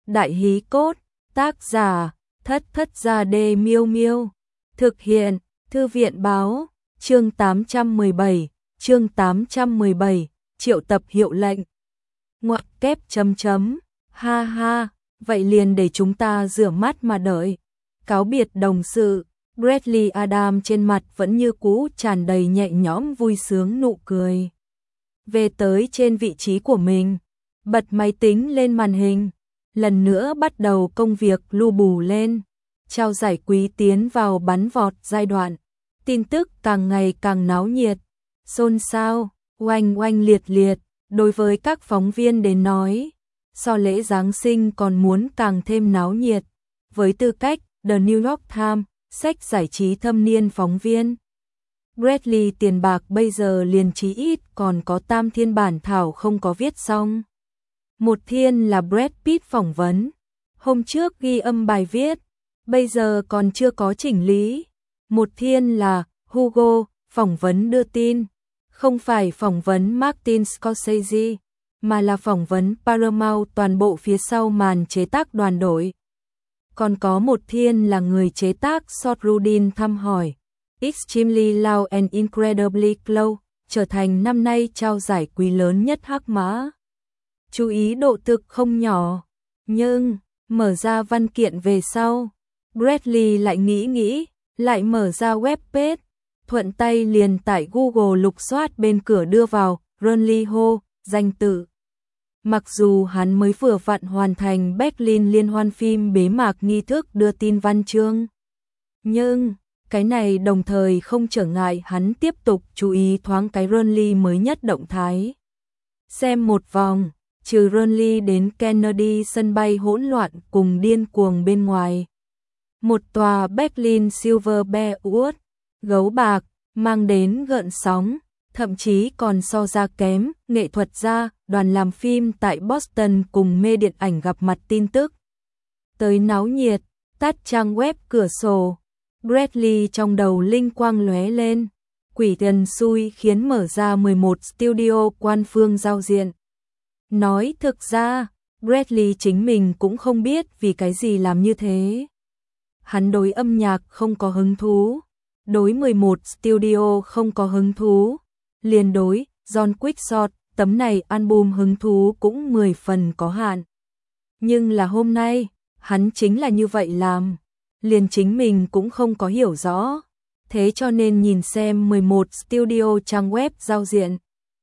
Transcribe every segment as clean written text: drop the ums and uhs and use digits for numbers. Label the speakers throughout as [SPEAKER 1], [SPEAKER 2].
[SPEAKER 1] Đại hí cốt, tác giả, Thất Thất Gia Đê Miêu Miêu. Thực hiện, Thư viện báo, chương 817, triệu tập hiệu lệnh. Ngoặc kép chấm chấm, ha ha, vậy liền để chúng ta rửa mắt mà đợi. Cáo biệt đồng sự, Bradley Adam trên mặt vẫn như cũ tràn đầy nhẹ nhõm vui sướng nụ cười. Về tới trên vị trí của mình, bật máy tính lên màn hình, lần nữa bắt đầu công việc lu bù lên. Trao giải quý tiến vào bắn vọt giai đoạn, tin tức càng ngày càng náo nhiệt, xôn xao, oanh oanh liệt liệt. Đối với các phóng viên đến nói, so lễ Giáng sinh còn muốn càng thêm náo nhiệt. Với tư cách The New York Times, sách giải trí thâm niên phóng viên, Bradley tiền bạc bây giờ liền chí ít còn có tam thiên bản thảo không có viết xong. Một thiên là Brad Pitt phỏng vấn, hôm trước ghi âm bài viết, bây giờ còn chưa có chỉnh lý. Một thiên là Hugo phỏng vấn đưa tin, không phải phỏng vấn Martin Scorsese, mà là phỏng vấn Paramount toàn bộ phía sau màn chế tác đoàn đội. Còn có một thiên là người chế tác short Rudin thăm hỏi Extremely Loud and Incredibly Close, trở thành năm nay trao giải quý lớn nhất Hắc Mã. Chú ý độ thực không nhỏ, nhưng mở ra văn kiện về sau, Bradley lại nghĩ, lại mở ra web page, thuận tay liền tại Google lục soát bên cửa đưa vào Ronnie Ho danh tự. Mặc dù hắn mới vừa vặn hoàn thành Berlin liên hoan phim bế mạc nghi thức đưa tin văn chương, nhưng cái này đồng thời không trở ngại hắn tiếp tục chú ý thoáng cái Ronnie mới nhất động thái. Xem một vòng, trừ Ronnie đến Kennedy sân bay hỗn loạn cùng điên cuồng bên ngoài. Một tòa Berlin Silver Bear Award, gấu bạc, mang đến gợn sóng, thậm chí còn so ra kém, nghệ thuật gia, đoàn làm phim tại Boston cùng mê điện ảnh gặp mặt tin tức. Tới náo nhiệt, tắt trang web cửa sổ, Bradley trong đầu linh quang lóe lên, quỷ thần xui khiến mở ra 11 studio quan phương giao diện. Nói thực ra, Bradley chính mình cũng không biết vì cái gì làm như thế. Hắn đối âm nhạc không có hứng thú, đối 11 studio không có hứng thú, liền đối John Quickshot tấm này album hứng thú cũng 10 phần có hạn. Nhưng là hôm nay, hắn chính là như vậy làm, liền chính mình cũng không có hiểu rõ, thế cho nên nhìn xem 11 studio trang web giao diện.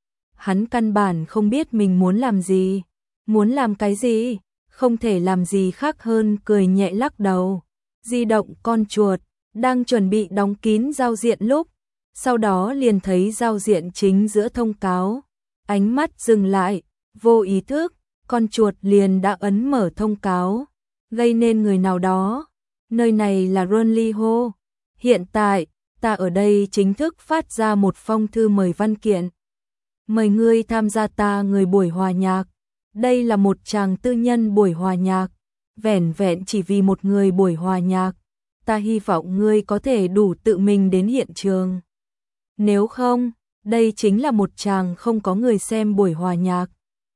[SPEAKER 1] Hắn căn bản không biết mình muốn làm gì, muốn làm cái gì, không thể làm gì khác hơn cười nhẹ lắc đầu. Di động con chuột, đang chuẩn bị đóng kín giao diện lúc, sau đó liền thấy giao diện chính giữa thông cáo. Ánh mắt dừng lại, vô ý thức, con chuột liền đã ấn mở thông cáo, gây nên người nào đó. Nơi này là Ronnie Ho. Hiện tại, ta ở đây chính thức phát ra một phong thư mời văn kiện. Mời ngươi tham gia ta người buổi hòa nhạc. Đây là một tràng tư nhân buổi hòa nhạc. Vẻn vẹn chỉ vì một người buổi hòa nhạc. Ta hy vọng ngươi có thể đủ tự mình đến hiện trường. Nếu không, đây chính là một tràng không có người xem buổi hòa nhạc.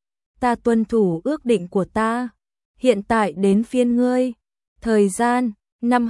[SPEAKER 1] Ta tuân thủ ước định của ta. Hiện tại đến phiên ngươi. Thời gian, năm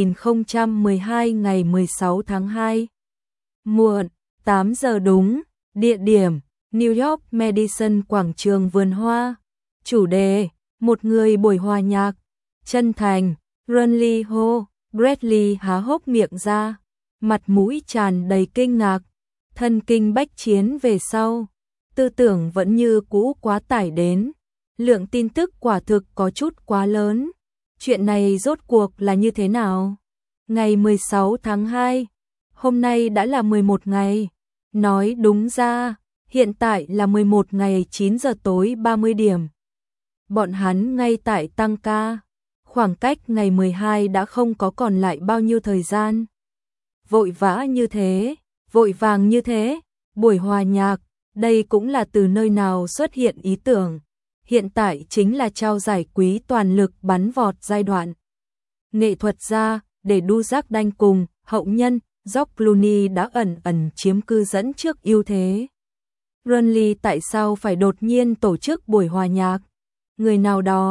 [SPEAKER 1] 2012 ngày 16 tháng 2. Muộn, 8 giờ đúng. Địa điểm, New York Madison quảng trường vườn hoa. Chủ đề, một người buổi hòa nhạc. Chân thành, Ronnie Ho. Bradley há hốc miệng ra, mặt mũi tràn đầy kinh ngạc, thân kinh bách chiến về sau. Tư tưởng vẫn như cũ quá tải đến, lượng tin tức quả thực có chút quá lớn. Chuyện này rốt cuộc là như thế nào? Ngày 16 tháng 2, hôm nay đã là 11 ngày. Nói đúng ra, hiện tại là 11 ngày 9 giờ tối 30 điểm. Bọn hắn ngay tại tăng ca. Khoảng cách ngày 12 đã không có còn lại bao nhiêu thời gian. Vội vã như thế, vội vàng như thế, buổi hòa nhạc, đây cũng là từ nơi nào xuất hiện ý tưởng. Hiện tại chính là trao giải quý toàn lực bắn vọt giai đoạn. Nghệ thuật gia, để đu giác đanh cùng, hậu nhân, George Clooney đã ẩn chiếm cư dẫn trước ưu thế. Ronnie tại sao phải đột nhiên tổ chức buổi hòa nhạc? Người nào đó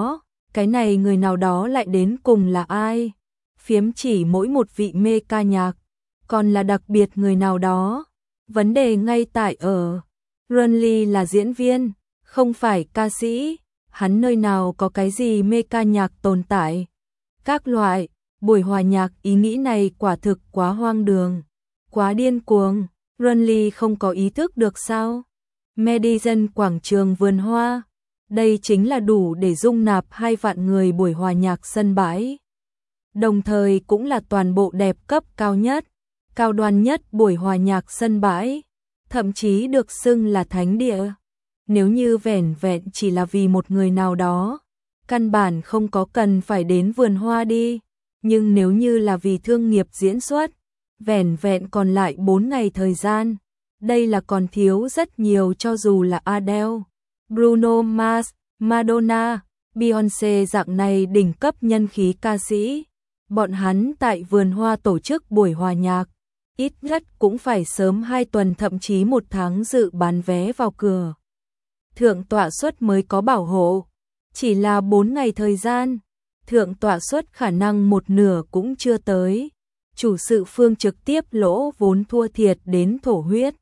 [SPEAKER 1] Cái này người nào đó lại đến cùng là ai? Phiếm chỉ mỗi một vị mê ca nhạc, còn là đặc biệt người nào đó. Vấn đề ngay tại ở, Renly là diễn viên, không phải ca sĩ, hắn nơi nào có cái gì mê ca nhạc tồn tại. Các loại, buổi hòa nhạc ý nghĩ này quả thực quá hoang đường, quá điên cuồng, Renly không có ý thức được sao? Madison quảng trường vườn hoa, đây chính là đủ để dung nạp 2 vạn người buổi hòa nhạc sân bãi. Đồng thời cũng là toàn bộ đẹp cấp cao nhất, cao đoan nhất buổi hòa nhạc sân bãi, thậm chí được xưng là thánh địa. Nếu như vẻn vẹn chỉ là vì một người nào đó, căn bản không có cần phải đến vườn hoa đi, nhưng nếu như là vì thương nghiệp diễn xuất, vẻn vẹn còn lại 4 ngày thời gian, đây là còn thiếu rất nhiều cho dù là Adele, Bruno Mars, Madonna, Beyoncé dạng này đỉnh cấp nhân khí ca sĩ. Bọn hắn tại vườn hoa tổ chức buổi hòa nhạc, ít nhất cũng phải sớm 2 tuần thậm chí 1 tháng dự bán vé vào cửa. Thượng tọa suất mới có bảo hộ, chỉ là 4 ngày thời gian, thượng tọa suất khả năng một nửa cũng chưa tới. Chủ sự phương trực tiếp lỗ vốn thua thiệt đến thổ huyết.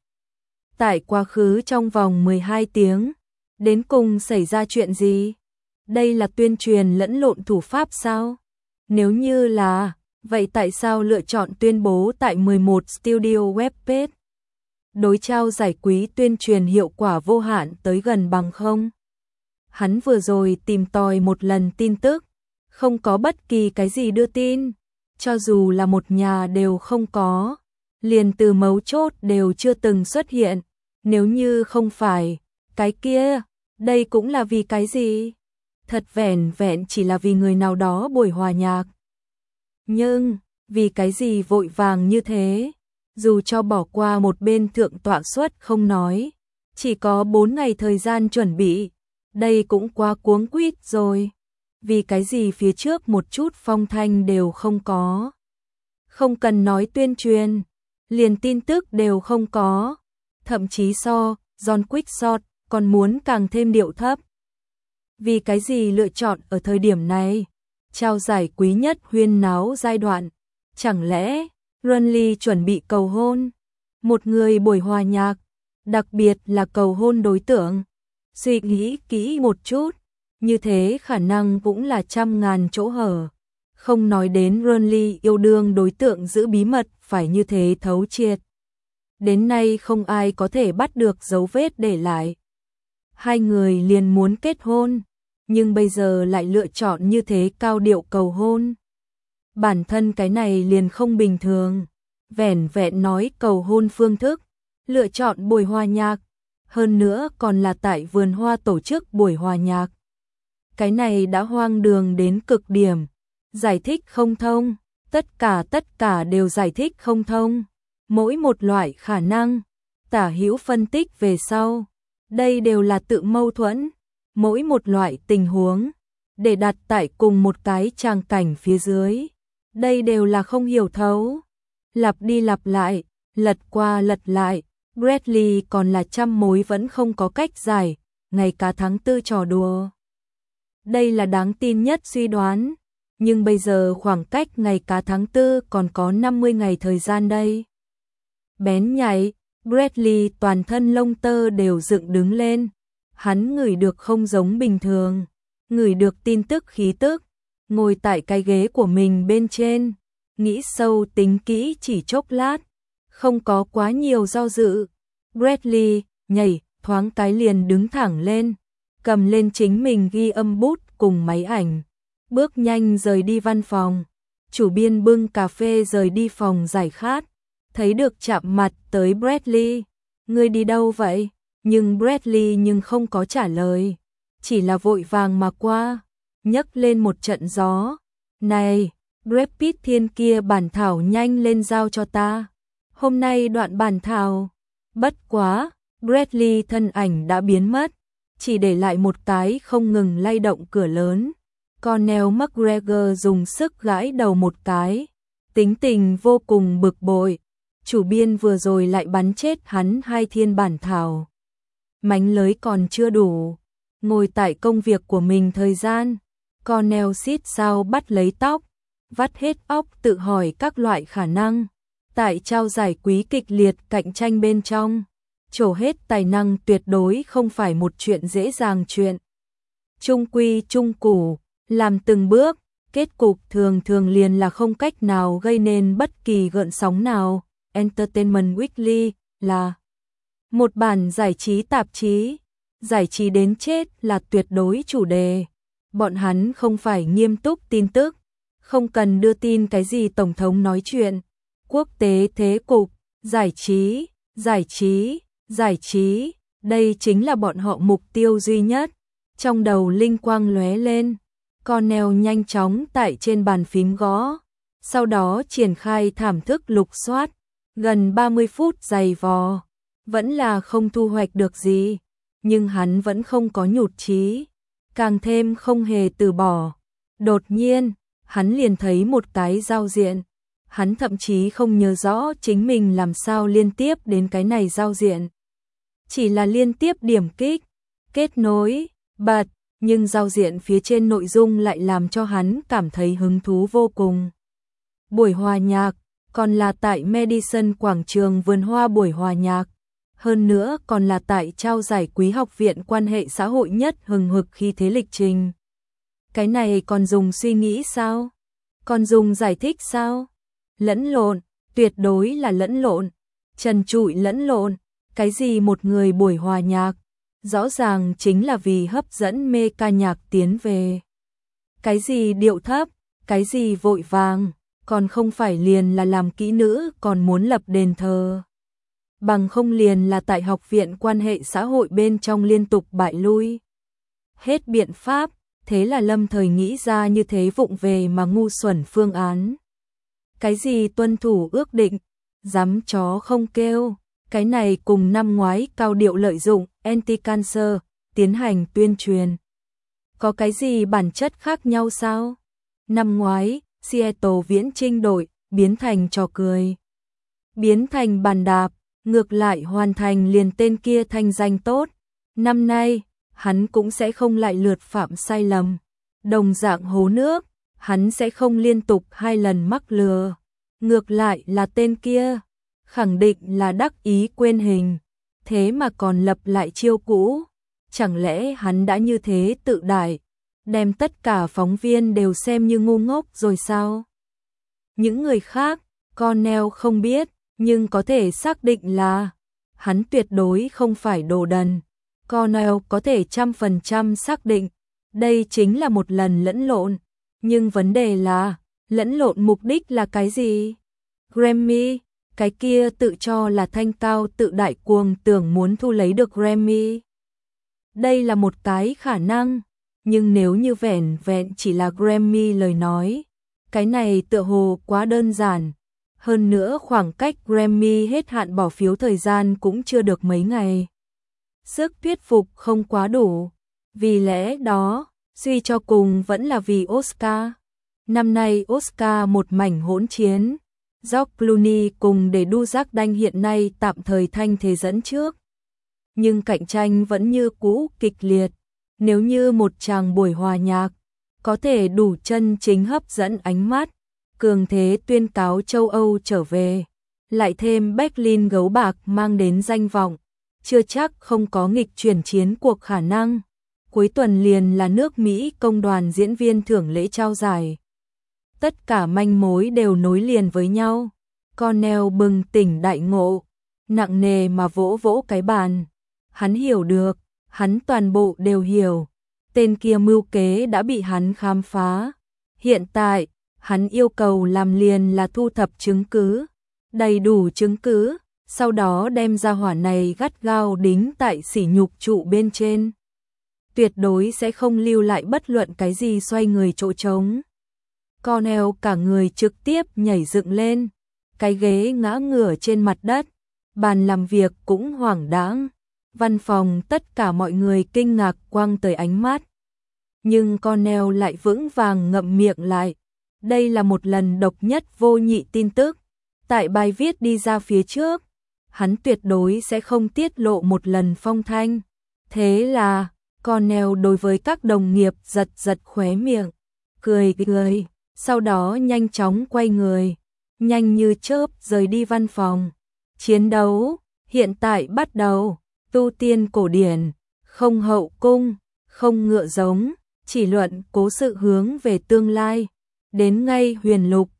[SPEAKER 1] Tại quá khứ trong vòng 12 tiếng, đến cùng xảy ra chuyện gì? Đây là tuyên truyền lẫn lộn thủ pháp sao? Nếu như là, vậy tại sao lựa chọn tuyên bố tại 11 studio web page? Đối trao giải quý tuyên truyền hiệu quả vô hạn tới gần bằng không? Hắn vừa rồi tìm tòi một lần tin tức, không có bất kỳ cái gì đưa tin, cho dù là một nhà đều không có, liền từ mấu chốt đều chưa từng xuất hiện, nếu như không phải, cái kia, đây cũng là vì cái gì? Thật vẻn vẹn chỉ là vì người nào đó buổi hòa nhạc. Nhưng, vì cái gì vội vàng như thế? Dù cho bỏ qua một bên thượng tọa suất không nói, chỉ có 4 ngày thời gian chuẩn bị, đây cũng quá cuống quýt rồi. Vì cái gì phía trước một chút phong thanh đều không có. Không cần nói tuyên truyền, liền tin tức đều không có. Thậm chí John Quickshot còn muốn càng thêm điệu thấp. Vì cái gì lựa chọn ở thời điểm này? Trao giải quý nhất huyên náo giai đoạn. Chẳng lẽ Renly chuẩn bị cầu hôn? Một người buổi hòa nhạc, đặc biệt là cầu hôn đối tượng. Suy nghĩ kỹ một chút, như thế khả năng cũng là trăm ngàn chỗ hở. Không nói đến Renly yêu đương đối tượng giữ bí mật phải như thế thấu triệt. Đến nay không ai có thể bắt được dấu vết để lại. 2 người liền muốn kết hôn, nhưng bây giờ lại lựa chọn như thế cao điệu cầu hôn. Bản thân cái này liền không bình thường, vẻn vẹn nói cầu hôn phương thức, lựa chọn buổi hòa nhạc, hơn nữa còn là tại vườn hoa tổ chức buổi hòa nhạc. Cái này đã hoang đường đến cực điểm, giải thích không thông, tất cả đều giải thích không thông. Mỗi một loại khả năng, tả hữu phân tích về sau, đây đều là tự mâu thuẫn, mỗi một loại tình huống, để đặt tại cùng một cái tràng cảnh phía dưới, đây đều là không hiểu thấu. Lặp đi lặp lại, lật qua lật lại, Bradley còn là trăm mối vẫn không có cách giải, ngày cả tháng 4 trò đùa. Đây là đáng tin nhất suy đoán, nhưng bây giờ khoảng cách ngày cả tháng 4 còn có 50 ngày thời gian đây. Bén nhạy, Bradley toàn thân lông tơ đều dựng đứng lên, hắn ngửi được không giống bình thường, ngửi được tin tức khí tức, ngồi tại cái ghế của mình bên trên, nghĩ sâu tính kỹ chỉ chốc lát, không có quá nhiều do dự. Bradley nhảy thoáng cái liền đứng thẳng lên, cầm lên chính mình ghi âm bút cùng máy ảnh, bước nhanh rời đi văn phòng. Chủ biên bưng cà phê rời đi phòng giải khát, thấy được chạm mặt tới Bradley, ngươi đi đâu vậy? Nhưng Bradley không có trả lời, chỉ là vội vàng mà qua, nhấc lên một trận gió. Này, Brad Pitt thiên kia bản thảo nhanh lên giao cho ta. Hôm nay đoạn bản thảo. Bất quá, Bradley thân ảnh đã biến mất, chỉ để lại một cái không ngừng lay động cửa lớn. Conor McGregor dùng sức gãi đầu một cái, tính tình vô cùng bực bội. Chủ biên vừa rồi lại bắn chết hắn 2 thiên bản thảo. Mánh lới còn chưa đủ, ngồi tại công việc của mình thời gian, Cornell xít sao bắt lấy tóc, vắt hết óc tự hỏi các loại khả năng. Tại trao giải quý kịch liệt cạnh tranh bên trong, trổ hết tài năng tuyệt đối không phải một chuyện dễ dàng chuyện. Trung quy trung củ, làm từng bước, kết cục thường thường liền là không cách nào gây nên bất kỳ gợn sóng nào. Entertainment Weekly là một bản giải trí tạp chí, giải trí đến chết là tuyệt đối chủ đề. Bọn hắn không phải nghiêm túc tin tức, không cần đưa tin cái gì tổng thống nói chuyện. Quốc tế thế cục, giải trí, giải trí, giải trí, đây chính là bọn họ mục tiêu duy nhất. Trong đầu linh quang lóe lên, Cornell nhanh chóng tại trên bàn phím gõ, sau đó triển khai thảm thức lục soát, gần 30 phút giày vò, vẫn là không thu hoạch được gì, nhưng hắn vẫn không có nhụt chí, càng thêm không hề từ bỏ. Đột nhiên, hắn liền thấy một cái giao diện, hắn thậm chí không nhớ rõ chính mình làm sao liên tiếp đến cái này giao diện. Chỉ là liên tiếp điểm kích, kết nối, bật, nhưng giao diện phía trên nội dung lại làm cho hắn cảm thấy hứng thú vô cùng. Buổi hòa nhạc, còn là tại Madison quảng trường vườn hoa buổi hòa nhạc, hơn nữa còn là tại trao giải quý học viện quan hệ xã hội nhất hừng hực khi thế lịch trình. Cái này còn dùng suy nghĩ sao? Còn dùng giải thích sao? Lẫn lộn, tuyệt đối là lẫn lộn, trần trụi lẫn lộn, cái gì một người buổi hòa nhạc, rõ ràng chính là vì hấp dẫn mê ca nhạc tiến về. Cái gì điệu thấp, cái gì vội vàng, còn không phải liền là làm kỹ nữ còn muốn lập đền thờ. Bằng không liền là tại học viện quan hệ xã hội bên trong liên tục bại lui. Hết biện pháp, thế là lâm thời nghĩ ra như thế vụng về mà ngu xuẩn phương án. Cái gì tuân thủ ước định, dám chó không kêu, cái này cùng năm ngoái cao điệu lợi dụng anti-cancer, tiến hành tuyên truyền. Có cái gì bản chất khác nhau sao? Năm ngoái, Seattle viễn trinh đội, biến thành trò cười. Biến thành bàn đạp, ngược lại hoàn thành liền tên kia thanh danh tốt. Năm nay, hắn cũng sẽ không lại lượt phạm sai lầm. Đồng dạng hố nước, hắn sẽ không liên tục 2 lần mắc lừa. Ngược lại là tên kia, khẳng định là đắc ý quên hình, thế mà còn lập lại chiêu cũ. Chẳng lẽ hắn đã như thế tự đại, đem tất cả phóng viên đều xem như ngu ngốc rồi sao? Những người khác, Cornell không biết, nhưng có thể xác định là hắn tuyệt đối không phải đồ đần. Cornell có thể 100% xác định, đây chính là một lần lẫn lộn. Nhưng vấn đề là, lẫn lộn mục đích là cái gì? Grammy, cái kia tự cho là thanh cao tự đại cuồng tưởng muốn thu lấy được Grammy. Đây là một cái khả năng, nhưng nếu như vẻn vẹn chỉ là Grammy lời nói, cái này tựa hồ quá đơn giản. Hơn nữa khoảng cách Grammy hết hạn bỏ phiếu thời gian cũng chưa được mấy ngày. Sức thuyết phục không quá đủ. Vì lẽ đó, suy cho cùng vẫn là vì Oscar. Năm nay Oscar một mảnh hỗn chiến. George Clooney cùng để đu giác đanh hiện nay tạm thời thanh thế dẫn trước. Nhưng cạnh tranh vẫn như cũ kịch liệt. Nếu như một tràng buổi hòa nhạc có thể đủ chân chính hấp dẫn ánh mắt, cường thế tuyên cáo châu Âu trở về, lại thêm Berlin gấu bạc mang đến danh vọng, chưa chắc không có nghịch chuyển chiến cuộc khả năng. Cuối tuần liền là nước Mỹ công đoàn diễn viên thưởng lễ trao giải. Tất cả manh mối đều nối liền với nhau. Cornell bừng tỉnh đại ngộ, nặng nề mà vỗ vỗ cái bàn. Hắn hiểu được, hắn toàn bộ đều hiểu. Tên kia mưu kế đã bị hắn khám phá. Hiện tại, hắn yêu cầu làm liền là thu thập chứng cứ, đầy đủ chứng cứ, sau đó đem ra hỏa này gắt gao đính tại sỉ nhục trụ bên trên. Tuyệt đối sẽ không lưu lại bất luận cái gì xoay người chỗ trống. Cornell cả người trực tiếp nhảy dựng lên, cái ghế ngã ngửa trên mặt đất, bàn làm việc cũng hoảng đãng, văn phòng tất cả mọi người kinh ngạc quăng tới ánh mắt. Nhưng Cornell lại vững vàng ngậm miệng lại. Đây là một lần độc nhất vô nhị tin tức. Tại bài viết đi ra phía trước, hắn tuyệt đối sẽ không tiết lộ một lần phong thanh. Thế là, Cornell đối với các đồng nghiệp giật giật khóe miệng. cười cười, sau đó nhanh chóng quay người, nhanh như chớp rời đi văn phòng. Chiến đấu, hiện tại bắt đầu, tu tiên cổ điển, không hậu cung, không ngựa giống, chỉ luận cố sự hướng về tương lai, đến ngay huyền lục,